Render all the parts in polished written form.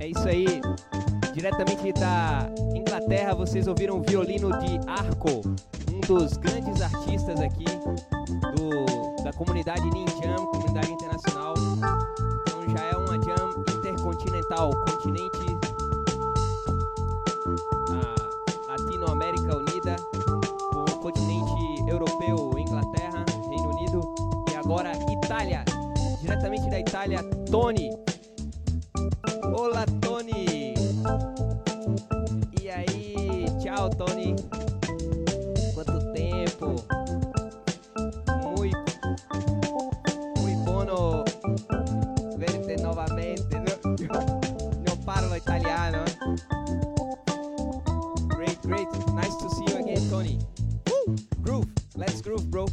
É isso aí, diretamente da Inglaterra, vocês ouviram o violino de Arco, um dos grandes artistas aqui da comunidade Ninjam, comunidade internacional. Então já é uma jam intercontinental, continente Latinoamérica unida, com o continente europeu, Inglaterra, Reino Unido e agora Itália, diretamente da Itália, Tony. Olá, Tony! E aí, tchau, Tony! Quanto tempo! Muy buono verte novamente. Non parlo italiano. Great, nice to see you again, Tony. Woo! Groove, let's groove, bro.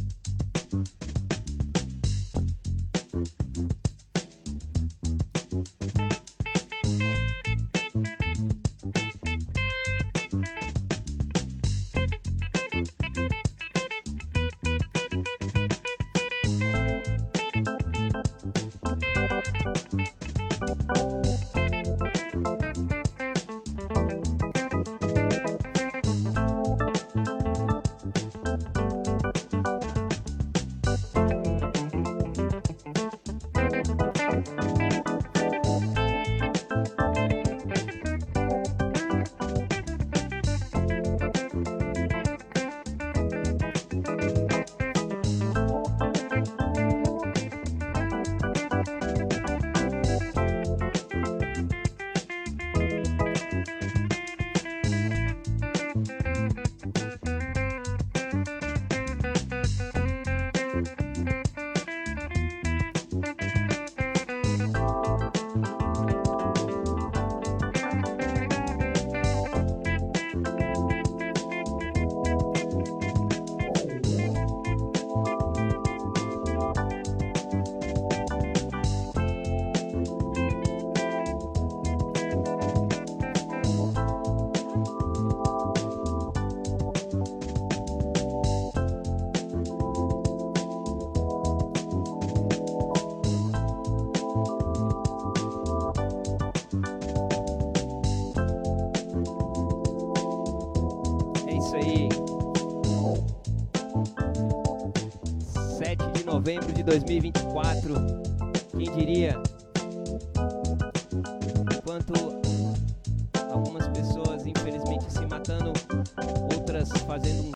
Novembro de 2024, quem diria? Enquanto